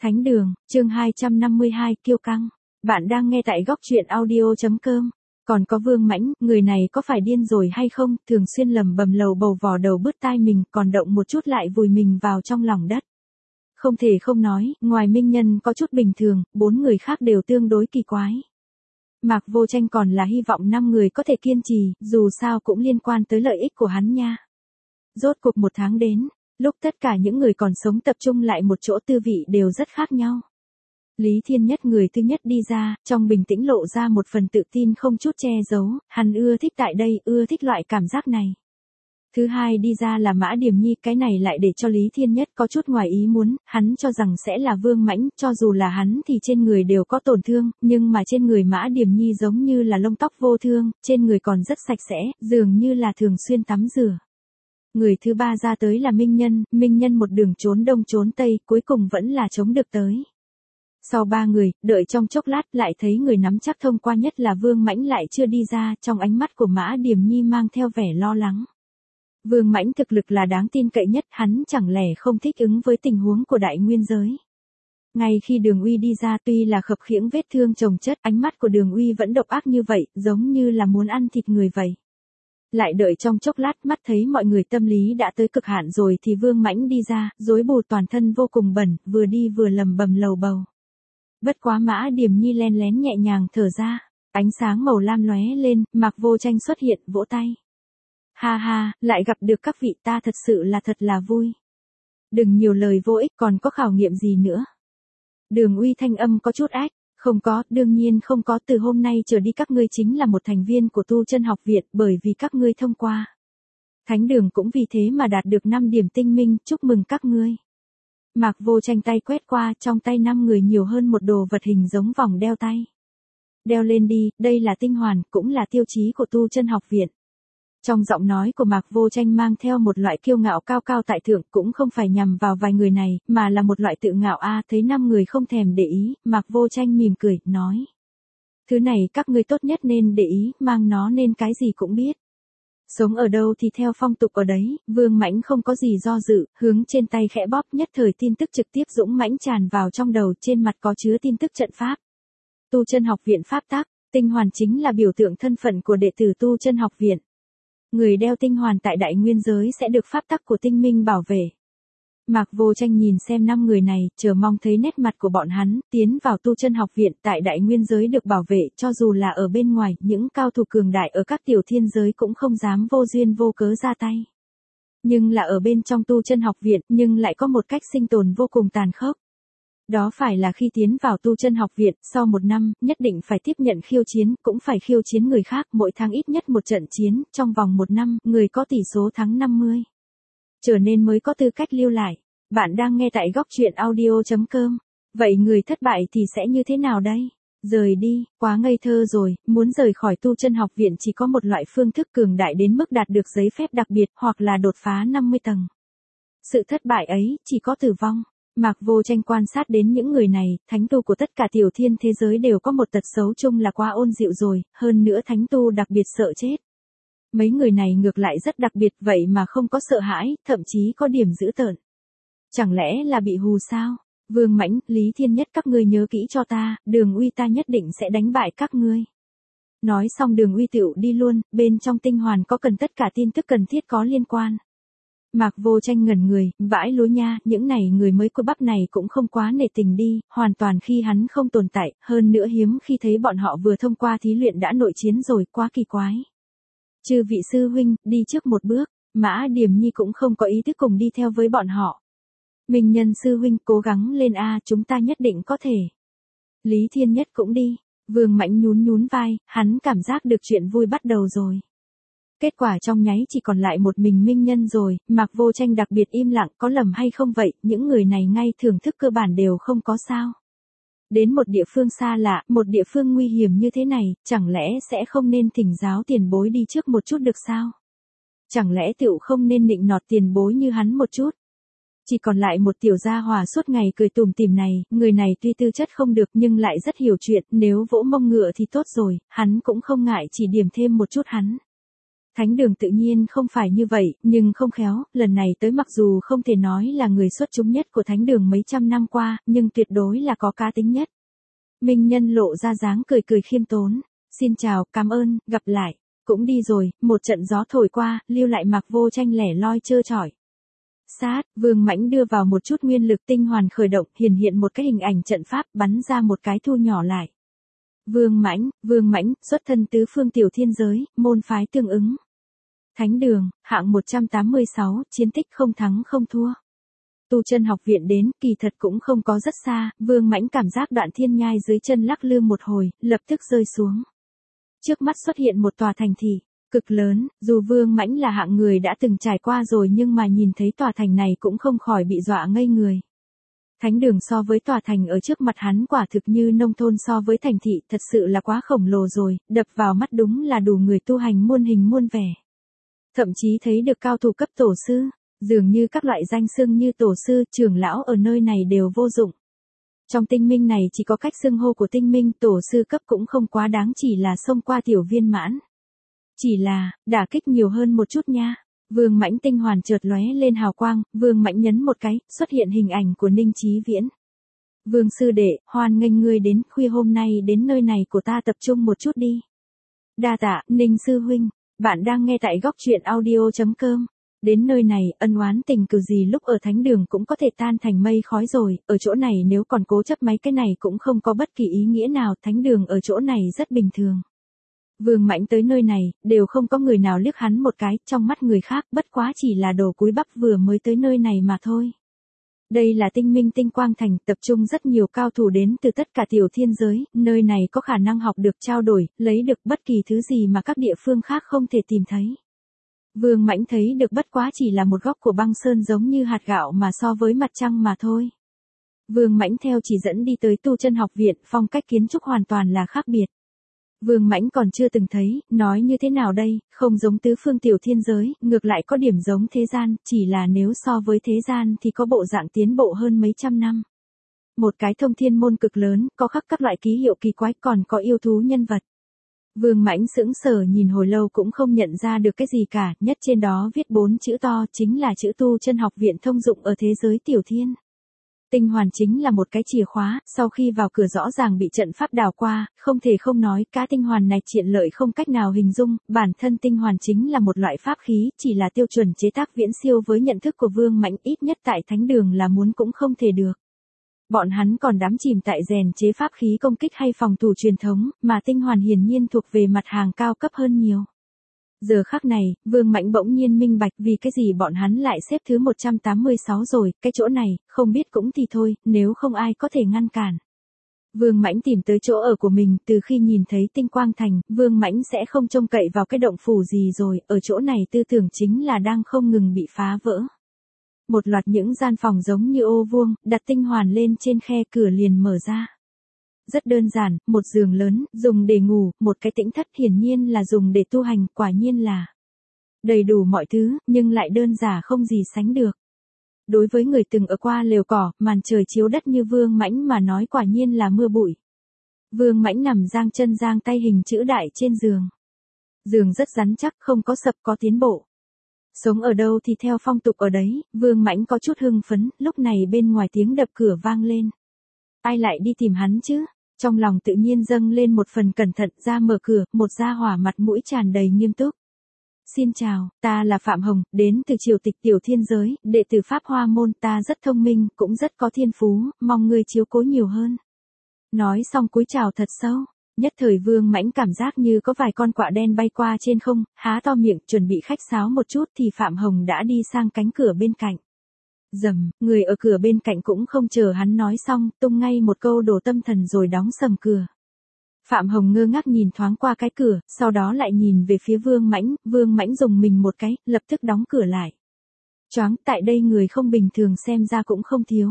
Thánh đường, chương 252, kiêu căng. Bạn đang nghe tại góc truyện audio.com. Còn có Vương Mãnh, người này có phải điên rồi hay không, thường xuyên lầm bầm lầu bầu vò đầu bứt tai mình, còn động một chút lại vùi mình vào trong lòng đất. Không thể không nói, ngoài Minh Nhân có chút bình thường, 4 người khác đều tương đối kỳ quái. Mạc Vô Tranh còn là hy vọng 5 người có thể kiên trì, dù sao cũng liên quan tới lợi ích của hắn nha. Rốt cuộc 1 tháng đến, lúc tất cả những người còn sống tập trung lại một chỗ tư vị đều rất khác nhau. Lý Thiên Nhất người thứ nhất đi ra, trong bình tĩnh lộ ra một phần tự tin không chút che giấu, hắn ưa thích tại đây, ưa thích loại cảm giác này. Thứ hai đi ra là Mã Điềm Nhi, cái này lại để cho Lý Thiên Nhất có chút ngoài ý muốn, hắn cho rằng sẽ là Vương Mãnh, cho dù là hắn thì trên người đều có tổn thương, nhưng mà trên người Mã Điềm Nhi giống như là lông tóc vô thương, trên người còn rất sạch sẽ, dường như là thường xuyên tắm rửa. Người thứ ba ra tới là Minh Nhân một đường trốn đông trốn tây, cuối cùng vẫn là chống được tới. Sau 3 người, đợi trong chốc lát lại thấy người nắm chắc thông qua nhất là Vương Mãnh lại chưa đi ra, trong ánh mắt của Mã Điềm Nhi mang theo vẻ lo lắng. Vương Mãnh thực lực là đáng tin cậy nhất, hắn chẳng lẽ không thích ứng với tình huống của đại nguyên giới. Ngay khi Đường Uy đi ra tuy là khập khiễng vết thương chồng chất, ánh mắt của Đường Uy vẫn độc ác như vậy, giống như là muốn ăn thịt người vậy. Lại đợi trong chốc lát mắt thấy mọi người tâm lý đã tới cực hạn rồi thì Vương Mãnh đi ra, rối bù toàn thân vô cùng bẩn, vừa đi vừa lầm bầm lầu bầu. Bất quá Mã Điềm Nhi len lén nhẹ nhàng thở ra, ánh sáng màu lam lóe lên, Mạc Vô Tranh xuất hiện, vỗ tay. Ha ha, lại gặp được các vị ta thật sự là thật là vui. Đừng nhiều lời vô ích, còn có khảo nghiệm gì nữa. Đường Uy thanh âm có chút ách. Không có, đương nhiên không có, từ hôm nay trở đi các ngươi chính là một thành viên của Tu Chân Học Viện, bởi vì các ngươi thông qua. Thánh đường cũng vì thế mà đạt được 5 điểm tinh minh, chúc mừng các ngươi. Mạc Vô Tranh tay quét qua, trong tay 5 người nhiều hơn một đồ vật hình giống vòng đeo tay. Đeo lên đi, đây là tinh hoàn, cũng là tiêu chí của Tu Chân Học Viện. Trong giọng nói của Mạc Vô Tranh mang theo một loại kiêu ngạo cao cao tại thượng, cũng không phải nhằm vào vài người này, mà là một loại tự ngạo thấy 5 người không thèm để ý, Mạc Vô Tranh mỉm cười, nói. Thứ này các ngươi tốt nhất nên để ý, mang nó nên cái gì cũng biết. Sống ở đâu thì theo phong tục ở đấy, Vương Mãnh không có gì do dự, hướng trên tay khẽ bóp, nhất thời tin tức trực tiếp dũng mãnh tràn vào trong đầu, trên mặt có chứa tin tức trận pháp. Tu Chân Học Viện pháp tắc, tinh hoàn chính là biểu tượng thân phận của đệ tử Tu Chân Học Viện. Người đeo tinh hoàn tại đại nguyên giới sẽ được pháp tắc của tinh minh bảo vệ. Mạc Vô Tranh nhìn xem 5 người này, chờ mong thấy nét mặt của bọn hắn, tiến vào Tu Chân Học Viện tại đại nguyên giới được bảo vệ, cho dù là ở bên ngoài, những cao thủ cường đại ở các tiểu thiên giới cũng không dám vô duyên vô cớ ra tay. Nhưng là ở bên trong Tu Chân Học Viện, nhưng lại có một cách sinh tồn vô cùng tàn khốc. Đó phải là khi tiến vào Tu Chân Học Viện, sau 1 năm, nhất định phải tiếp nhận khiêu chiến, cũng phải khiêu chiến người khác, mỗi tháng ít nhất một trận chiến, trong vòng 1 năm, người có tỷ số thắng 50. Trở nên mới có tư cách lưu lại. Bạn đang nghe tại góc truyện audio.com. Vậy người thất bại thì sẽ như thế nào đây? Rời đi, quá ngây thơ rồi, muốn rời khỏi Tu Chân Học Viện chỉ có một loại phương thức cường đại đến mức đạt được giấy phép đặc biệt, hoặc là đột phá 50 tầng. Sự thất bại ấy, chỉ có tử vong. Mạc Vô Tranh quan sát đến những người này, thánh tu của tất cả tiểu thiên thế giới đều có một tật xấu chung là quá ôn dịu rồi, hơn nữa thánh tu đặc biệt sợ chết. Mấy người này ngược lại rất đặc biệt vậy mà không có sợ hãi, thậm chí có điểm dữ tợn. Chẳng lẽ là bị hù sao? Vương Mãnh, Lý Thiên Nhất các ngươi nhớ kỹ cho ta, Đường Uy ta nhất định sẽ đánh bại các ngươi. Nói xong Đường Uy tựu đi luôn, bên trong tinh hoàn có cần tất cả tin tức cần thiết có liên quan. Mạc Vô Tranh ngẩn người, vãi lối nha, những này người mới của bắp này cũng không quá nể tình đi, hoàn toàn khi hắn không tồn tại, hơn nữa hiếm khi thấy bọn họ vừa thông qua thí luyện đã nội chiến rồi, quá kỳ quái. Chư vị sư huynh, đi trước một bước, Mã Điềm Nhi cũng không có ý thức cùng đi theo với bọn họ. Minh Nhân sư huynh cố gắng lên chúng ta nhất định có thể. Lý Thiên Nhất cũng đi, Vương Mãnh nhún vai, hắn cảm giác được chuyện vui bắt đầu rồi. Kết quả trong nháy chỉ còn lại một mình Minh Nhân rồi, Mạc Vô Tranh đặc biệt im lặng, có lầm hay không vậy, những người này ngay thưởng thức cơ bản đều không có sao. Đến một địa phương xa lạ, một địa phương nguy hiểm như thế này, chẳng lẽ sẽ không nên thỉnh giáo tiền bối đi trước một chút được sao? Chẳng lẽ tựu không nên nịnh nọt tiền bối như hắn một chút? Chỉ còn lại một tiểu gia hòa suốt ngày cười tủm tỉm này, người này tuy tư chất không được nhưng lại rất hiểu chuyện, nếu vỗ mông ngựa thì tốt rồi, hắn cũng không ngại chỉ điểm thêm một chút hắn. Thánh đường tự nhiên không phải như vậy, nhưng không khéo, lần này tới mặc dù không thể nói là người xuất chúng nhất của thánh đường mấy trăm năm qua, nhưng tuyệt đối là có cá tính nhất. Minh Nhân lộ ra dáng cười cười khiêm tốn. Xin chào, cảm ơn, gặp lại. Cũng đi rồi, một trận gió thổi qua, lưu lại Mạc Vô Tranh lẻ loi trơ trọi. Sát, Vương Mãnh đưa vào một chút nguyên lực tinh hoàn khởi động, hiện một cái hình ảnh trận pháp, bắn ra một cái thu nhỏ lại. Vương Mãnh, xuất thân tứ phương tiểu thiên giới, môn phái tương ứng. Thánh đường, hạng 186, chiến tích không thắng không thua. Tu Chân học viện đến, kỳ thật cũng không có rất xa, Vương Mãnh cảm giác đoạn thiên nhai dưới chân lắc lư một hồi, lập tức rơi xuống. Trước mắt xuất hiện một tòa thành thị, cực lớn, dù Vương Mãnh là hạng người đã từng trải qua rồi nhưng mà nhìn thấy tòa thành này cũng không khỏi bị dọa ngây người. Thánh đường so với tòa thành ở trước mặt hắn quả thực như nông thôn so với thành thị, thật sự là quá khổng lồ rồi, đập vào mắt đúng là đủ người tu hành muôn hình muôn vẻ. Thậm chí thấy được cao thủ cấp tổ sư, dường như các loại danh xưng như tổ sư, trưởng lão ở nơi này đều vô dụng. Trong tinh minh này chỉ có cách xưng hô của tinh minh, tổ sư cấp cũng không quá đáng, chỉ là xông qua tiểu viên mãn. Chỉ là, đả kích nhiều hơn một chút nha. Vương Mãnh tinh hoàn chợt lóe lên hào quang, Vương Mãnh nhấn một cái, xuất hiện hình ảnh của Ninh Chí Viễn. Vương sư đệ, hoan nghênh ngươi đến, khuya hôm nay đến nơi này của ta tập trung một chút đi. Đa tạ, Ninh sư huynh, bạn đang nghe tại góc truyện audio.com. Đến nơi này, ân oán tình cừ gì lúc ở thánh đường cũng có thể tan thành mây khói rồi, ở chỗ này nếu còn cố chấp mấy cái này cũng không có bất kỳ ý nghĩa nào, thánh đường ở chỗ này rất bình thường. Vương Mãnh tới nơi này, đều không có người nào liếc hắn một cái, trong mắt người khác, bất quá chỉ là đồ cúi bắp vừa mới tới nơi này mà thôi. Đây là tinh minh tinh quang thành, tập trung rất nhiều cao thủ đến từ tất cả tiểu thiên giới, nơi này có khả năng học được trao đổi, lấy được bất kỳ thứ gì mà các địa phương khác không thể tìm thấy. Vương Mãnh thấy được bất quá chỉ là một góc của băng sơn giống như hạt gạo mà so với mặt trăng mà thôi. Vương Mãnh theo chỉ dẫn đi tới Tu Chân học viện, phong cách kiến trúc hoàn toàn là khác biệt. Vương Mãnh còn chưa từng thấy, nói như thế nào đây, không giống tứ phương tiểu thiên giới, ngược lại có điểm giống thế gian, chỉ là nếu so với thế gian thì có bộ dạng tiến bộ hơn mấy trăm năm. Một cái thông thiên môn cực lớn, có khắc các loại ký hiệu kỳ quái, còn có yêu thú nhân vật. Vương Mãnh sững sờ nhìn hồi lâu cũng không nhận ra được cái gì cả, nhất trên đó viết 4 chữ to, chính là chữ Tu Chân học viện thông dụng ở thế giới tiểu thiên. Tinh hoàn chính là một cái chìa khóa, sau khi vào cửa rõ ràng bị trận pháp đào qua, không thể không nói, cá tinh hoàn này triện lợi không cách nào hình dung, bản thân tinh hoàn chính là một loại pháp khí, chỉ là tiêu chuẩn chế tác viễn siêu với nhận thức của Vương Mãnh, ít nhất tại thánh đường là muốn cũng không thể được. Bọn hắn còn đắm chìm tại rèn chế pháp khí công kích hay phòng thủ truyền thống, mà tinh hoàn hiển nhiên thuộc về mặt hàng cao cấp hơn nhiều. Giờ khắc này, Vương Mãnh bỗng nhiên minh bạch vì cái gì bọn hắn lại xếp thứ 186 rồi, cái chỗ này, không biết cũng thì thôi, nếu không ai có thể ngăn cản. Vương Mãnh tìm tới chỗ ở của mình, từ khi nhìn thấy tinh quang thành, Vương Mãnh sẽ không trông cậy vào cái động phủ gì rồi, ở chỗ này tư tưởng chính là đang không ngừng bị phá vỡ. Một loạt những gian phòng giống như ô vuông, đặt tinh hoàn lên trên khe cửa liền mở ra. Rất đơn giản, một giường lớn, dùng để ngủ, một cái tĩnh thất hiển nhiên là dùng để tu hành, quả nhiên là đầy đủ mọi thứ, nhưng lại đơn giản không gì sánh được. Đối với người từng ở qua lều cỏ, màn trời chiếu đất như Vương Mãnh mà nói quả nhiên là mưa bụi. Vương Mãnh nằm giang chân giang tay hình chữ đại trên giường. Giường rất rắn chắc, không có sập có tiến bộ. Sống ở đâu thì theo phong tục ở đấy, Vương Mãnh có chút hưng phấn, lúc này bên ngoài tiếng đập cửa vang lên. Ai lại đi tìm hắn chứ? Trong lòng tự nhiên dâng lên một phần cẩn thận, ra mở cửa, một gia hỏa mặt mũi tràn đầy nghiêm túc. Xin chào, ta là Phạm Hồng, đến từ triều tịch tiểu thiên giới, đệ tử Pháp Hoa Môn, ta rất thông minh, cũng rất có thiên phú, mong ngươi chiếu cố nhiều hơn. Nói xong cúi chào thật sâu, nhất thời Vương Mãnh cảm giác như có vài con quạ đen bay qua trên không, há to miệng chuẩn bị khách sáo một chút thì Phạm Hồng đã đi sang cánh cửa bên cạnh. Rầm, người ở cửa bên cạnh cũng không chờ hắn nói xong, tung ngay một câu đổ tâm thần rồi đóng sầm cửa. Phạm Hồng ngơ ngác nhìn thoáng qua cái cửa, sau đó lại nhìn về phía Vương Mãnh dùng mình một cái, lập tức đóng cửa lại. Choáng, tại đây người không bình thường xem ra cũng không thiếu.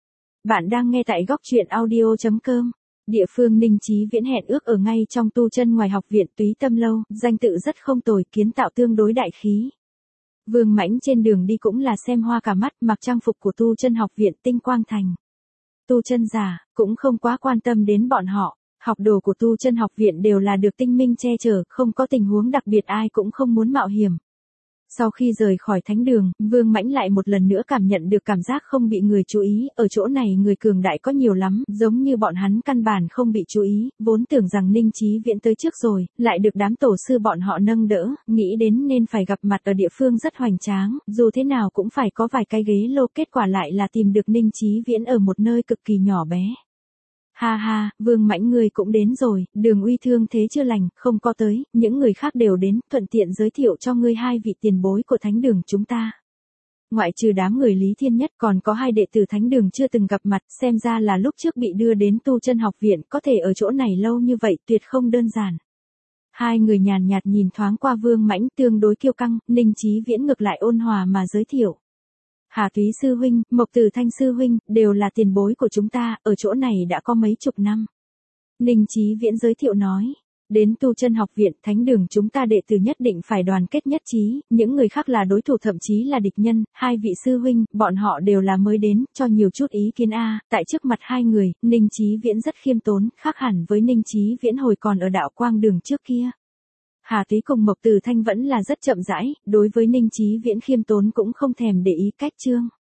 Bạn đang nghe tại góc truyện audio.com. Địa phương Ninh Chí Viễn hẹn ước ở ngay trong Tu Chân ngoài học viện Túy Tâm Lâu, danh tự rất không tồi, kiến tạo tương đối đại khí. Vương Mãnh trên đường đi cũng là xem hoa cả mắt, mặc trang phục của Tu Chân học viện Tinh Quang Thành. Tu chân giả, cũng không quá quan tâm đến bọn họ. Học đồ của tu chân học viện đều là được tinh minh che chở, không có tình huống đặc biệt ai cũng không muốn mạo hiểm. Sau khi rời khỏi thánh đường, Vương Mãnh lại một lần nữa cảm nhận được cảm giác không bị người chú ý, ở chỗ này người cường đại có nhiều lắm, giống như bọn hắn căn bản không bị chú ý, vốn tưởng rằng Ninh Chí Viễn tới trước rồi, lại được đám tổ sư bọn họ nâng đỡ, nghĩ đến nên phải gặp mặt ở địa phương rất hoành tráng, dù thế nào cũng phải có vài cái ghế lô, kết quả lại là tìm được Ninh Chí Viễn ở một nơi cực kỳ nhỏ bé. Ha ha, Vương Mãnh ngươi cũng đến rồi, Đường Uy thương thế chưa lành, không có tới, những người khác đều đến, thuận tiện giới thiệu cho ngươi hai vị tiền bối của thánh đường chúng ta. Ngoại trừ đám người Lý Thiên Nhất còn có hai đệ tử thánh đường chưa từng gặp mặt, xem ra là lúc trước bị đưa đến tu chân học viện, có thể ở chỗ này lâu như vậy tuyệt không đơn giản. Hai người nhàn nhạt nhìn thoáng qua Vương Mãnh tương đối kiêu căng, Ninh Chí Viễn ngược lại ôn hòa mà giới thiệu. Hà Túy sư huynh, Mộc Tử Thanh sư huynh, đều là tiền bối của chúng ta, ở chỗ này đã có mấy chục năm. Ninh Chí Viễn giới thiệu nói, đến tu chân học viện, thánh đường chúng ta đệ tử nhất định phải đoàn kết nhất trí, những người khác là đối thủ thậm chí là địch nhân, hai vị sư huynh, bọn họ đều là mới đến, cho nhiều chút ý kiến tại trước mặt hai người, Ninh Chí Viễn rất khiêm tốn, khác hẳn với Ninh Chí Viễn hồi còn ở đạo quang đường trước kia. Hà Túy cùng Mộc Tử Thanh vẫn là rất chậm rãi, đối với Ninh Chí Viễn khiêm tốn cũng không thèm để ý cách chương.